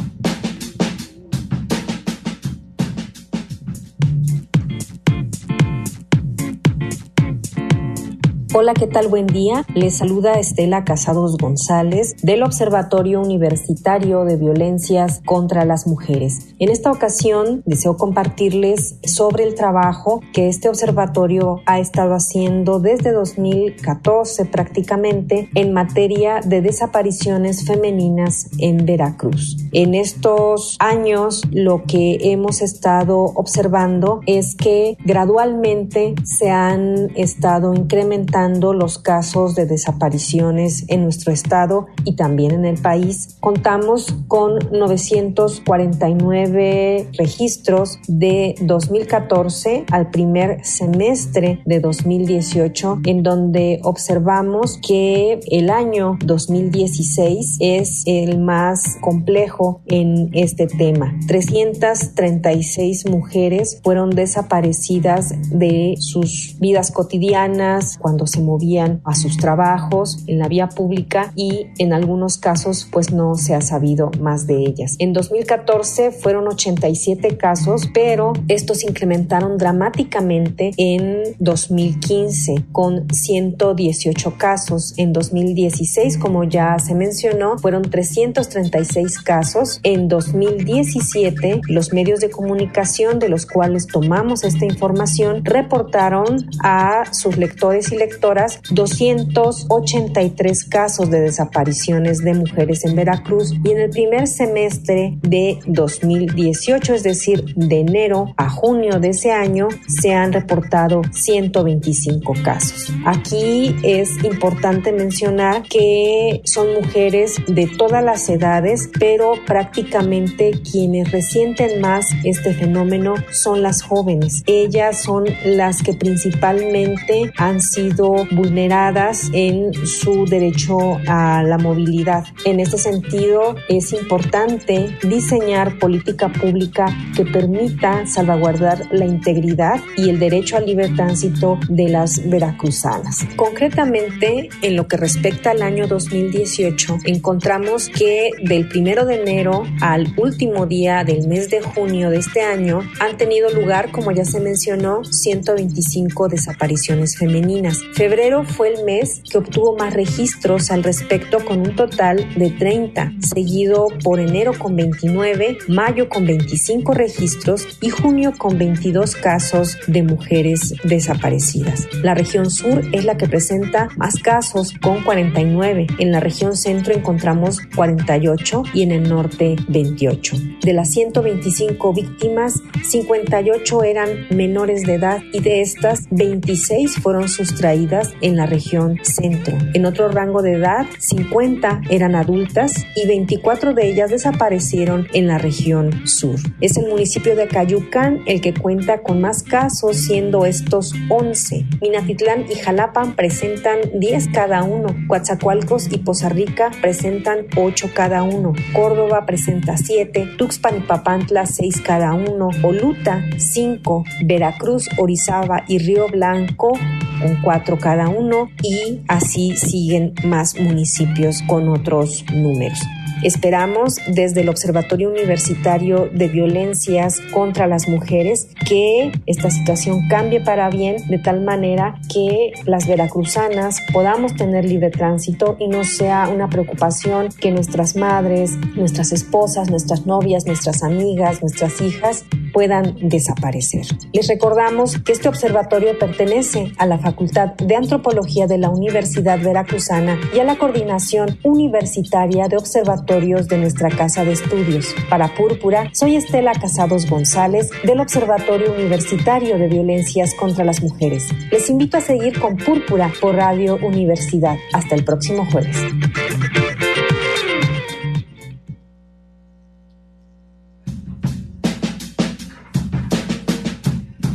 Hola, ¿qué tal? Buen día. Les saluda Estela Casados González del Observatorio Universitario de Violencias contra las Mujeres. En esta ocasión deseo compartirles sobre el trabajo que este observatorio ha estado haciendo desde dos mil catorce prácticamente en materia de desapariciones femeninas en Veracruz. En estos años lo que hemos estado observando es que gradualmente se han estado incrementando los casos de desapariciones en nuestro estado y también en el país. Contamos con novecientos cuarenta y nueve registros de dos mil catorce al primer semestre de dos mil dieciocho, en donde observamos que el año dos mil dieciséis es el más complejo en este tema. trescientas treinta y seis mujeres fueron desaparecidas de sus vidas cotidianas cuando se movían a sus trabajos en la vía pública y en algunos casos pues no se ha sabido más de ellas. En dos mil catorce fueron ochenta y siete casos, pero estos se incrementaron dramáticamente en dos mil quince con ciento dieciocho casos. En dos mil dieciséis, como ya se mencionó, fueron trescientos treinta y seis casos. En dos mil diecisiete, los medios de comunicación de los cuales tomamos esta información reportaron a sus lectores y lectoras doscientos ochenta y tres casos de desapariciones de mujeres en Veracruz, y en el primer semestre de dos mil dieciocho, es decir, de enero a junio de ese año, se han reportado ciento veinticinco casos. Aquí es importante mencionar que son mujeres de todas las edades, pero prácticamente quienes resienten más este fenómeno son las jóvenes. Ellas son las que principalmente han sido vulneradas en su derecho a la movilidad. En este sentido, es importante diseñar política pública que permita salvaguardar la integridad y el derecho al libre tránsito de las veracruzanas. Concretamente, en lo que respecta al año dos mil dieciocho, encontramos que del primero de enero al último día del mes de junio de este año han tenido lugar, como ya se mencionó, ciento veinticinco desapariciones femeninas. Febrero fue el mes que obtuvo más registros al respecto, con un total de treinta, seguido por enero con veintinueve, mayo con veinticinco registros y junio con veintidós casos de mujeres desaparecidas. La región sur es la que presenta más casos, con cuarenta y nueve. En la región centro encontramos cuarenta y ocho y en el norte veintiocho. De las ciento veinticinco víctimas, cincuenta y ocho eran menores de edad y de estas, veintiséis fueron sustraídas en la región centro. En otro rango de edad, cincuenta eran adultas y veinticuatro de ellas desaparecieron en la región sur. Es el municipio de Acayucan el que cuenta con más casos, siendo estos once. Minatitlán y Jalapa presentan diez cada uno. Coatzacoalcos y Poza Rica presentan ocho cada uno. Córdoba presenta siete. Tuxpan y Papantla seis cada uno. Oluta cinco. Veracruz, Orizaba y Río Blanco con cuatro cada uno, y así siguen más municipios con otros números. Esperamos desde el Observatorio Universitario de Violencias contra las Mujeres que esta situación cambie para bien, de tal manera que las veracruzanas podamos tener libre tránsito y no sea una preocupación que nuestras madres, nuestras esposas, nuestras novias, nuestras amigas, nuestras hijas puedan desaparecer. Les recordamos que este observatorio pertenece a la Facultad de Antropología de la Universidad Veracruzana y a la Coordinación Universitaria de Observatorios de nuestra Casa de Estudios. Para Púrpura, soy Estela Casados González del Observatorio Universitario de Violencias contra las Mujeres. Les invito a seguir con Púrpura por Radio Universidad. Hasta el próximo jueves.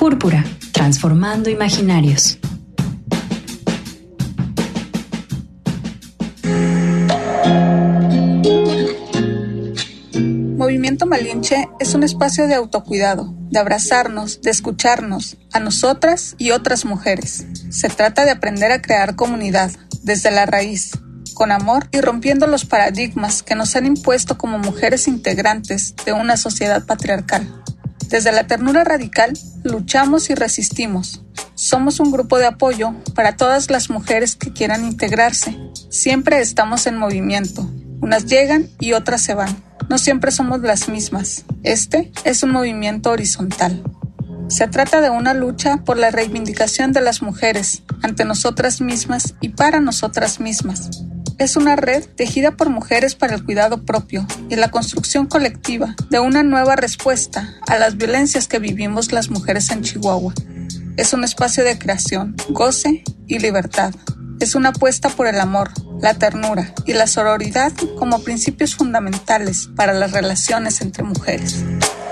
Púrpura, transformando imaginarios. Movimiento Malinche es un espacio de autocuidado, de abrazarnos, de escucharnos, a nosotras y otras mujeres. Se trata de aprender a crear comunidad, desde la raíz, con amor y rompiendo los paradigmas que nos han impuesto como mujeres integrantes de una sociedad patriarcal. Desde la ternura radical, luchamos y resistimos. Somos un grupo de apoyo para todas las mujeres que quieran integrarse. Siempre estamos en movimiento. Unas llegan y otras se van. No siempre somos las mismas. Este es un movimiento horizontal. Se trata de una lucha por la reivindicación de las mujeres ante nosotras mismas y para nosotras mismas. Es una red tejida por mujeres para el cuidado propio y la construcción colectiva de una nueva respuesta a las violencias que vivimos las mujeres en Chihuahua. Es un espacio de creación, goce y libertad. Es una apuesta por el amor, la ternura y la sororidad como principios fundamentales para las relaciones entre mujeres.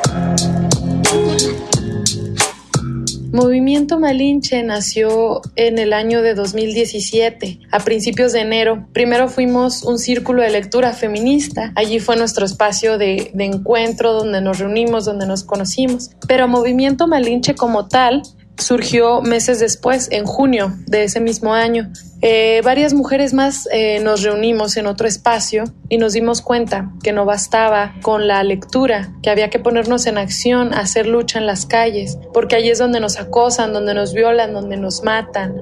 Movimiento Malinche nació en el año de dos mil diecisiete, a principios de enero. Primero fuimos un círculo de lectura feminista. Allí fue nuestro espacio de, de encuentro, donde nos reunimos, donde nos conocimos. Pero Movimiento Malinche como tal surgió meses después, en junio de ese mismo año. Eh, varias mujeres más eh, nos reunimos en otro espacio y nos dimos cuenta que no bastaba con la lectura, que había que ponernos en acción, hacer lucha en las calles, porque allí es donde nos acosan, donde nos violan, donde nos matan.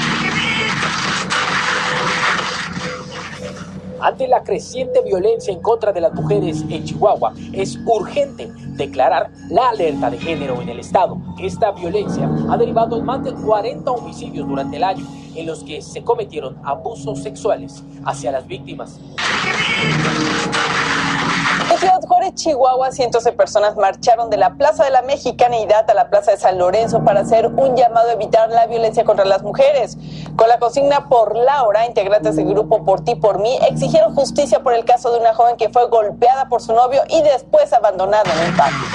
Ante la creciente violencia en contra de las mujeres en Chihuahua, es urgente declarar la alerta de género en el estado. Esta violencia ha derivado en más de cuarenta homicidios durante el año, en los que se cometieron abusos sexuales hacia las víctimas. En Ciudad Juárez, Chihuahua, cientos de personas marcharon de la Plaza de la Mexicanidad a la Plaza de San Lorenzo para hacer un llamado a evitar la violencia contra las mujeres. Con la consigna Por Laura, integrantes del grupo Por Ti, Por Mí exigieron justicia por el caso de una joven que fue golpeada por su novio y después abandonada en un patio.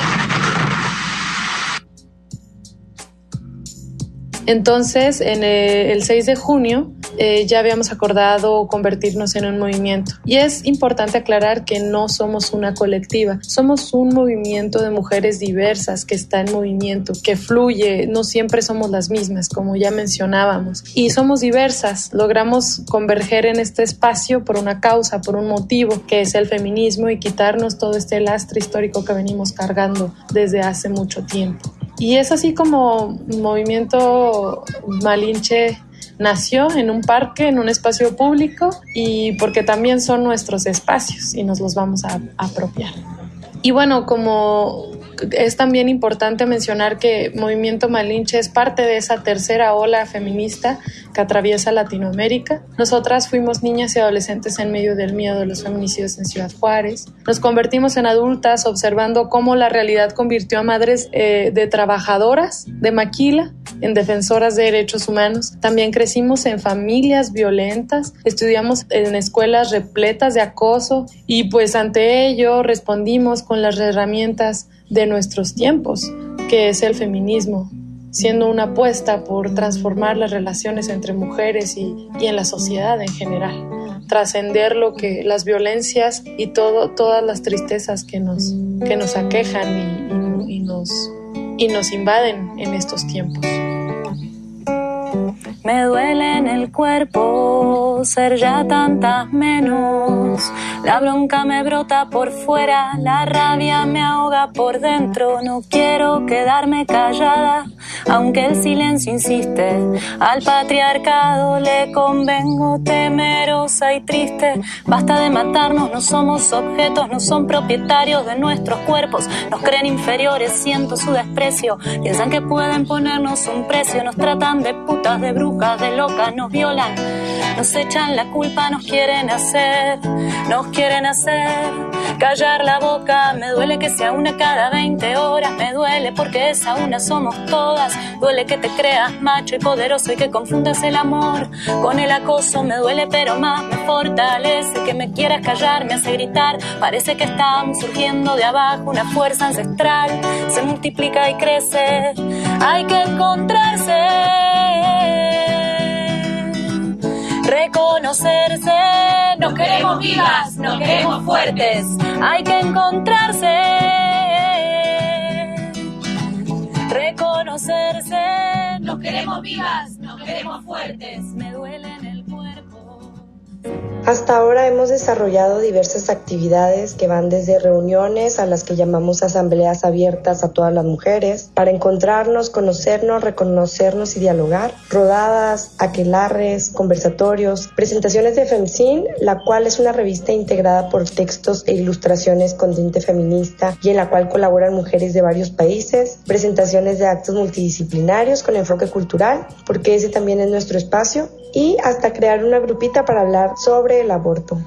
Entonces, en el seis de junio, eh, ya habíamos acordado convertirnos en un movimiento. Y es importante aclarar que no somos una colectiva, somos un movimiento de mujeres diversas que está en movimiento, que fluye, no siempre somos las mismas, como ya mencionábamos. Y somos diversas, logramos converger en este espacio por una causa, por un motivo, que es el feminismo y quitarnos todo este lastre histórico que venimos cargando desde hace mucho tiempo. Y es así como Movimiento Malinche nació en un parque, en un espacio público, y porque también son nuestros espacios y nos los vamos a, a apropiar. Y bueno, como es también importante mencionar que Movimiento Malinche es parte de esa tercera ola feminista que atraviesa Latinoamérica. Nosotras fuimos niñas y adolescentes en medio del miedo de los feminicidios en Ciudad Juárez. Nos convertimos en adultas observando cómo la realidad convirtió a madres eh, de trabajadoras de maquila en defensoras de derechos humanos. También crecimos en familias violentas, estudiamos en escuelas repletas de acoso y pues ante ello respondimos con las herramientas de nuestros tiempos, que es el feminismo, siendo una apuesta por transformar las relaciones entre mujeres y, y en la sociedad en general, trascender lo que las violencias y todo, todas las tristezas que nos, que nos aquejan y, y, y, nos, y nos invaden en estos tiempos. Me duele en el cuerpo ser ya tantas menos. La bronca me brota por fuera, la rabia me ahoga por dentro. No quiero quedarme callada, aunque el silencio insiste. Al patriarcado le convengo temerosa y triste. Basta de matarnos, no somos objetos, no son propietarios de nuestros cuerpos. Nos creen inferiores, siento su desprecio. Piensan que pueden ponernos un precio. Nos tratan de putas, de brujas, de locas, nos violan, nos echan la culpa, nos quieren hacer, nos quieren hacer callar la boca. Me duele que sea una cada veinte horas. Me duele porque esa una somos todas. Duele que te creas macho y poderoso y que confundas el amor con el acoso. Me duele pero más me fortalece que me quieras callar, me hace gritar. Parece que estamos surgiendo de abajo, una fuerza ancestral se multiplica y crece. Hay que encontrarse, reconocerse. Nos queremos vivas, nos queremos fuertes. Hay que encontrarse, reconocerse. Nos queremos vivas, nos queremos fuertes. Me duele en el cuerpo. Hasta ahora hemos desarrollado diversas actividades que van desde reuniones a las que llamamos asambleas abiertas a todas las mujeres para encontrarnos, conocernos, reconocernos y dialogar, rodadas, aquelarres, conversatorios, presentaciones de FemCin, la cual es una revista integrada por textos e ilustraciones con tinte feminista y en la cual colaboran mujeres de varios países, presentaciones de actos multidisciplinarios con enfoque cultural, porque ese también es nuestro espacio, y hasta crear una grupita para hablar sobre el aborto.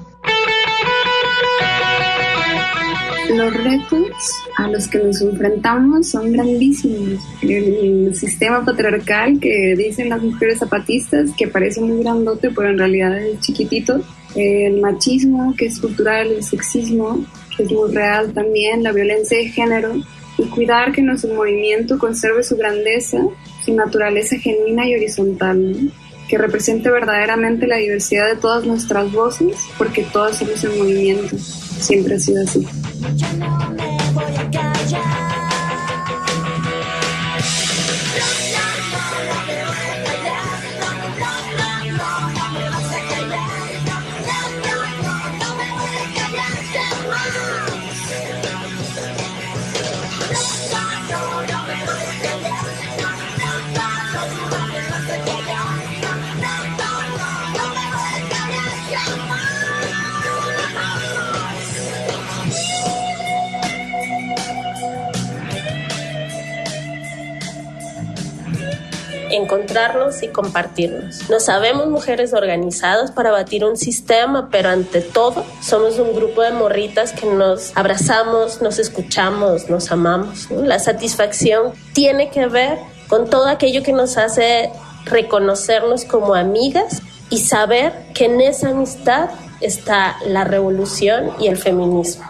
Los retos a los que nos enfrentamos son grandísimos. El sistema patriarcal que dicen las mujeres zapatistas, que parece muy grandote, pero en realidad es chiquitito. El machismo, que es cultural, el sexismo, que es muy real también, la violencia de género. Y cuidar que nuestro movimiento conserve su grandeza, su naturaleza genuina y horizontal, ¿no? Que represente verdaderamente la diversidad de todas nuestras voces, porque todas somos el movimiento. Siempre ha sido así. Yo no me voy a callar. Encontrarnos y compartirnos. Nos sabemos mujeres organizadas para batir un sistema, pero ante todo somos un grupo de morritas que nos abrazamos, nos escuchamos, nos amamos, ¿no? La satisfacción tiene que ver con todo aquello que nos hace reconocernos como amigas y saber que en esa amistad está la revolución y el feminismo.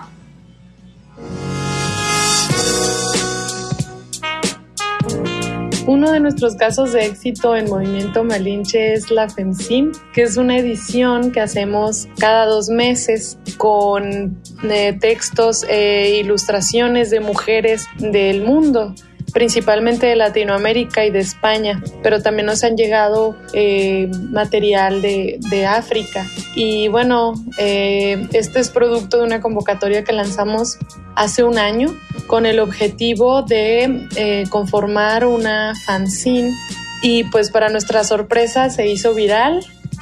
Uno de nuestros casos de éxito en Movimiento Malinche es la FemCin, que es una edición que hacemos cada dos meses con eh, textos e ilustraciones de mujeres del mundo, principalmente de Latinoamérica y de España, pero también nos han llegado eh, material de, de África. Y bueno, eh, este es producto de una convocatoria que lanzamos hace un año con el objetivo de eh, conformar una fanzine, y pues para nuestra sorpresa se hizo viral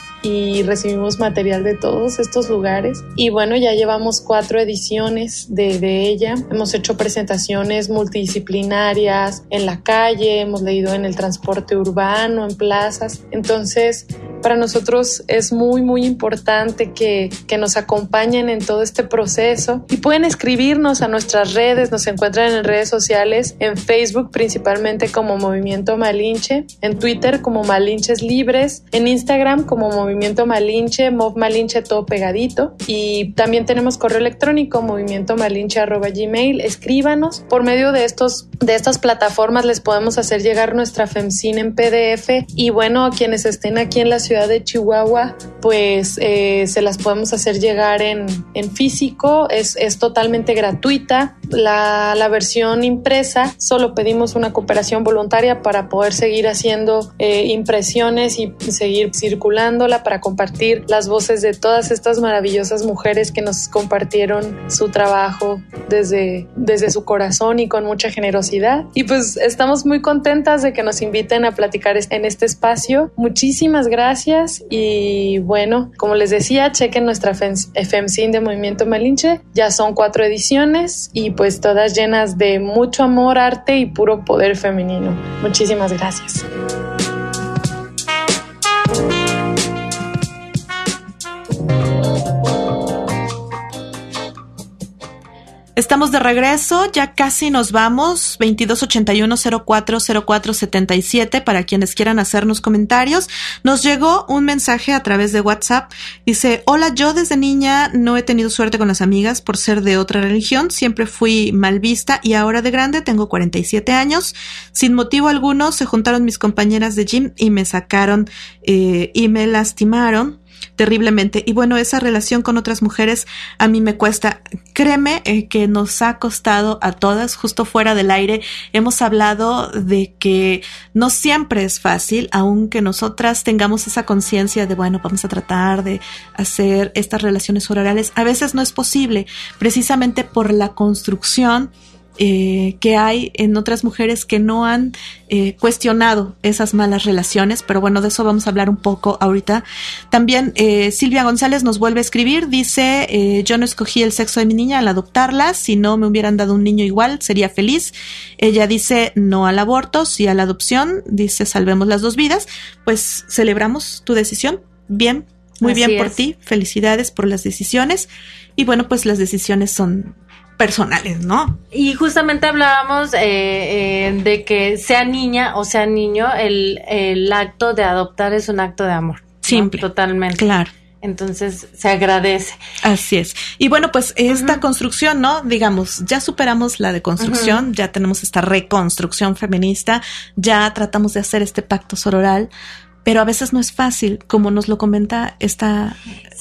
y recibimos material de todos estos lugares. Y bueno, ya llevamos cuatro ediciones de, de ella. Hemos hecho presentaciones multidisciplinarias en la calle, hemos leído en el transporte urbano, en plazas. Entonces, para nosotros es muy, muy importante que, que nos acompañen en todo este proceso. Y pueden escribirnos a nuestras redes, nos encuentran en redes sociales, en Facebook principalmente como Movimiento Malinche, en Twitter como Malinches Libres, en Instagram como Movimiento Movimiento Malinche, Mov Malinche, todo pegadito. Y también tenemos correo electrónico, movimiento malinche arroba gmail. Escríbanos. Por medio de estos de estas plataformas les podemos hacer llegar nuestra FemCin en P D F. Y bueno, a quienes estén aquí en la ciudad de Chihuahua, pues eh, se las podemos hacer llegar en, en físico. Es, es totalmente gratuita. La, la versión impresa, solo pedimos una cooperación voluntaria para poder seguir haciendo eh, impresiones y seguir circulándola, para compartir las voces de todas estas maravillosas mujeres que nos compartieron su trabajo desde, desde su corazón y con mucha generosidad. Y pues estamos muy contentas de que nos inviten a platicar en este espacio. Muchísimas gracias. Y bueno, como les decía, chequen nuestra FemCin de Movimiento Malinche. Ya son cuatro ediciones y pues todas llenas de mucho amor, arte y puro poder femenino. Muchísimas gracias. Estamos de regreso, ya casi nos vamos, veintidós ochenta y uno cero cuatro cero cuatro setenta y siete para quienes quieran hacernos comentarios. Nos llegó un mensaje a través de WhatsApp, dice: hola, yo desde niña no he tenido suerte con las amigas por ser de otra religión, siempre fui mal vista y ahora de grande tengo cuarenta y siete años. Sin motivo alguno se juntaron mis compañeras de gym y me sacaron eh, y me lastimaron terriblemente. Y bueno, esa relación con otras mujeres a mí me cuesta. Créeme eh, que nos ha costado a todas. Justo fuera del aire hemos hablado de que no siempre es fácil, aunque nosotras tengamos esa conciencia de, bueno, vamos a tratar de hacer estas relaciones orales. A veces no es posible, precisamente por la construcción Eh, que hay en otras mujeres que no han eh, cuestionado esas malas relaciones, pero bueno, de eso vamos a hablar un poco ahorita. También eh, Silvia González nos vuelve a escribir, dice: eh, yo no escogí el sexo de mi niña al adoptarla, si no me hubieran dado un niño igual, sería feliz. Ella dice no al aborto, sí a la adopción, dice salvemos las dos vidas. Pues celebramos tu decisión, bien, muy Así bien por es. ti, felicidades por las decisiones, y bueno, pues las decisiones son personales, ¿no? Y justamente hablábamos eh, eh, de que sea niña o sea niño, el, el acto de adoptar es un acto de amor. Simple. ¿No? Totalmente. Claro. Entonces se agradece. Así es. Y bueno, pues esta uh-huh. construcción, ¿no? Digamos, ya superamos la deconstrucción, uh-huh. ya tenemos esta reconstrucción feminista, ya tratamos de hacer este pacto sororal, pero a veces no es fácil, como nos lo comenta esta,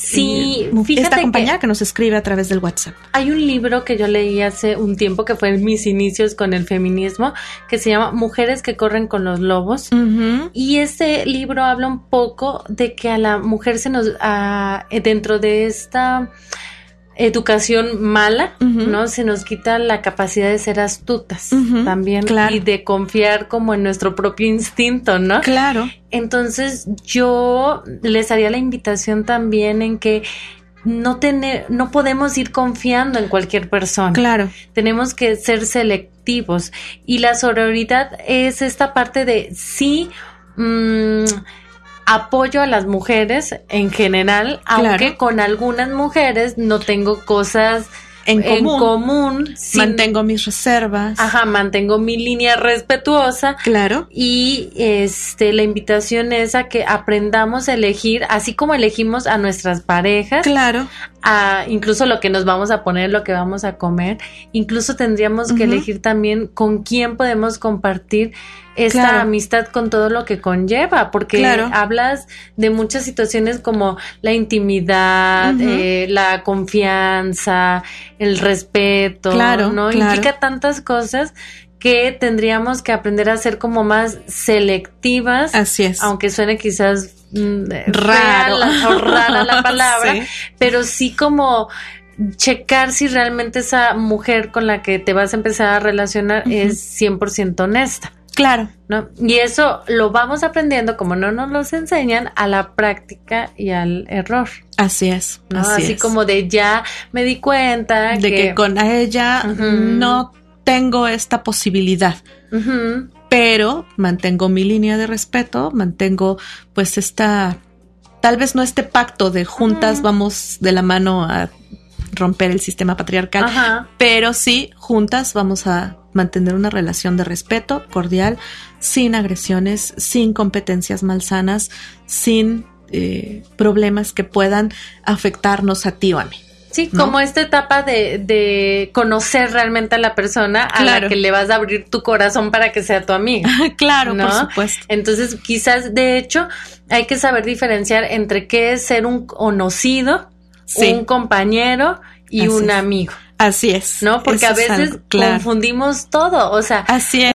sí, eh, fíjate esta compañera que, que nos escribe a través del WhatsApp. Hay un libro que yo leí hace un tiempo que fue en mis inicios con el feminismo, que se llama Mujeres que corren con los lobos. Uh-huh. Y ese libro habla un poco de que a la mujer se nos, a, dentro de esta educación mala, uh-huh. ¿no? Se nos quita la capacidad de ser astutas uh-huh. también, claro. Y de confiar como en nuestro propio instinto, ¿no? Claro. Entonces yo les haría la invitación también en que no tener, no podemos ir confiando en cualquier persona. Claro. Tenemos que ser selectivos. Y la sororidad es esta parte de sí, mmm, apoyo a las mujeres en general, claro. Aunque con algunas mujeres no tengo cosas en común, en común sin, mantengo mis reservas. Ajá, mantengo mi línea respetuosa. Claro. Y este la invitación es a que aprendamos a elegir, así como elegimos a nuestras parejas. Claro. A incluso lo que nos vamos a poner, lo que vamos a comer. Incluso tendríamos uh-huh. que elegir también con quién podemos compartir esta claro. amistad con todo lo que conlleva, porque claro. hablas de muchas situaciones como la intimidad, uh-huh. eh, la confianza, el respeto, claro, ¿no? Claro. Implica tantas cosas que tendríamos que aprender a ser como más selectivas. Así es. Aunque suene quizás mm, raro la, o rara la palabra, sí. Pero sí como checar si realmente esa mujer con la que te vas a empezar a relacionar uh-huh. es cien por ciento honesta. Claro. ¿No? Y eso lo vamos aprendiendo, como no nos los enseñan, a la práctica y al error. Así es. ¿No? Así, así es. como de ya me di cuenta de que, que con ella uh-huh. no tengo esta posibilidad. Uh-huh. Pero mantengo mi línea de respeto, mantengo pues esta, tal vez no este pacto de juntas uh-huh. vamos de la mano a romper el sistema patriarcal, Ajá. pero sí, juntas vamos a mantener una relación de respeto cordial, sin agresiones, sin competencias malsanas, sin eh, problemas que puedan afectarnos a ti o a mí. Sí, ¿no? Como esta etapa de, de conocer realmente a la persona a claro. la que le vas a abrir tu corazón para que sea tu amiga. Claro, ¿no? por supuesto. Entonces, quizás, de hecho, hay que saber diferenciar entre qué es ser un conocido, sí. un compañero y Así un es. amigo. Así es. ¿No? Porque Eso a veces algo, claro. confundimos todo, o sea, así es.